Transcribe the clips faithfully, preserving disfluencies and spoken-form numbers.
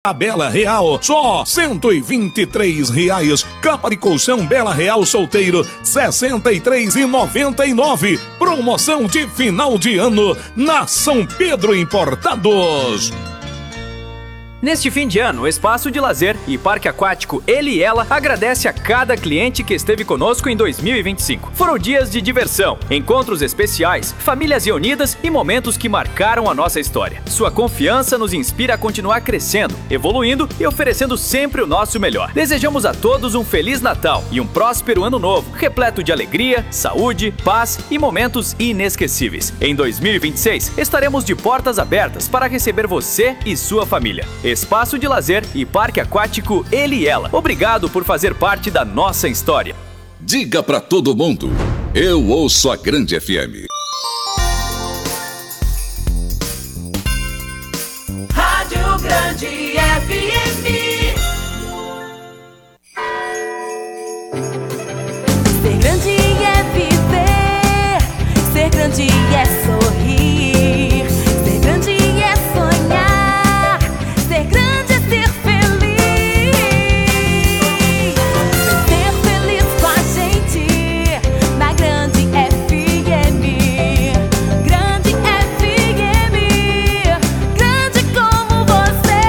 A Bela Real, só cento e vinte e três reais. Capa de colchão Bela Real solteiro, sessenta e três reais e noventa e nove. Promoção de final de ano na São Pedro Importados. Neste fim de ano, o Espaço de Lazer e Parque Aquático Ele e Ela agradece a cada cliente que esteve conosco em dois mil e vinte e cinco. Foram dias de diversão, encontros especiais, famílias reunidas e momentos que marcaram a nossa história. Sua confiança nos inspira a continuar crescendo, evoluindo e oferecendo sempre o nosso melhor. Desejamos a todos um Feliz Natal e um próspero Ano Novo, repleto de alegria, saúde, paz e momentos inesquecíveis. Em dois mil e vinte e seis, estaremos de portas abertas para receber você e sua família. Espaço de Lazer e Parque Aquático Ele e Ela. Obrigado por fazer parte da nossa história. Diga pra todo mundo, eu ouço a Grande F M. Rádio Grande F M. Ser grande é viver, ser grande é sorrir, ser grande é sonhar, ser grande é ser feliz. Ser feliz com a gente na Grande F M. Grande F M, grande como você.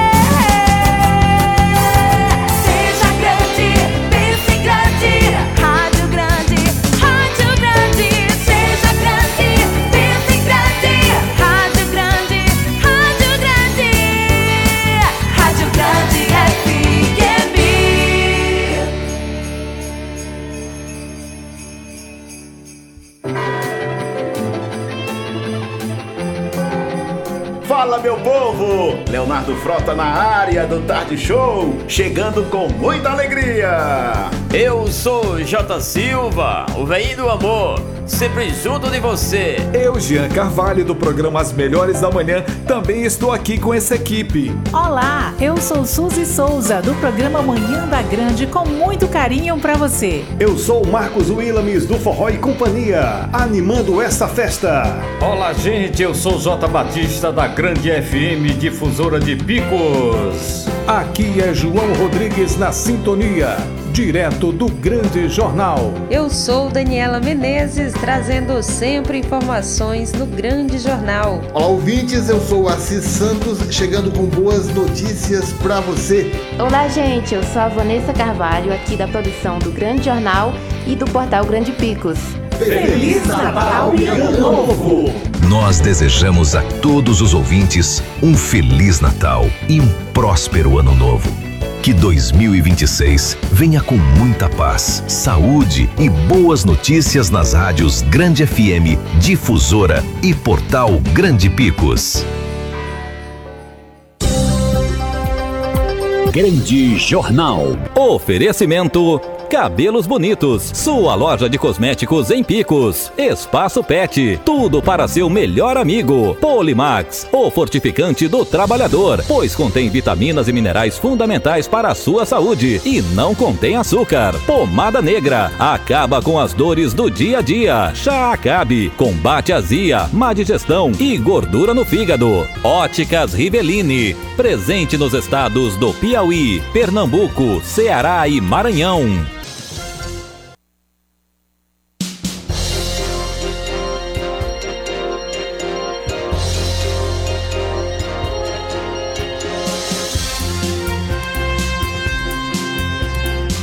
Seja grande, pense grande. Rádio Grande, Rádio Grande. Seja grande, pense grande. Rádio Grande, Rádio Grande. Rádio Grande F M. Fala, meu povo! Leonardo Frota na área do Tarde Show, chegando com muita alegria. Eu sou J. Silva, o velhinho do amor, sempre junto de você. Eu, Jean Carvalho, do programa As Melhores da Manhã, também estou aqui com essa equipe. Olá, eu sou Suzy Souza, do programa Manhã da Grande, com muito carinho pra você. Eu sou Marcos Willames, do Forró e Companhia, animando essa festa. Olá, gente, eu sou J. Batista, da Grande F M, difusora de Picos. Aqui é João Rodrigues na sintonia, direto do Grande Jornal. Eu sou Daniela Menezes, trazendo sempre informações no Grande Jornal. Olá, ouvintes, eu sou Assis Santos, chegando com boas notícias pra você. Olá, gente, eu sou a Vanessa Carvalho, aqui da produção do Grande Jornal e do portal Grande Picos. Feliz Natal e Ano Novo! Nós desejamos a todos os ouvintes um Feliz Natal e um próspero Ano Novo. Que dois mil e vinte e seis venha com muita paz, saúde e boas notícias nas rádios Grande F M, Difusora e Portal Grande Picos. Grande Jornal. Oferecimento Cabelos Bonitos, sua loja de cosméticos em Picos. Espaço Pet, tudo para seu melhor amigo. Polimax, o fortificante do trabalhador, pois contém vitaminas e minerais fundamentais para a sua saúde e não contém açúcar. Pomada Negra, acaba com as dores do dia a dia. Chá Acabe, combate azia, má digestão e gordura no fígado. Óticas Riveline, presente nos estados do Piauí, Pernambuco, Ceará e Maranhão.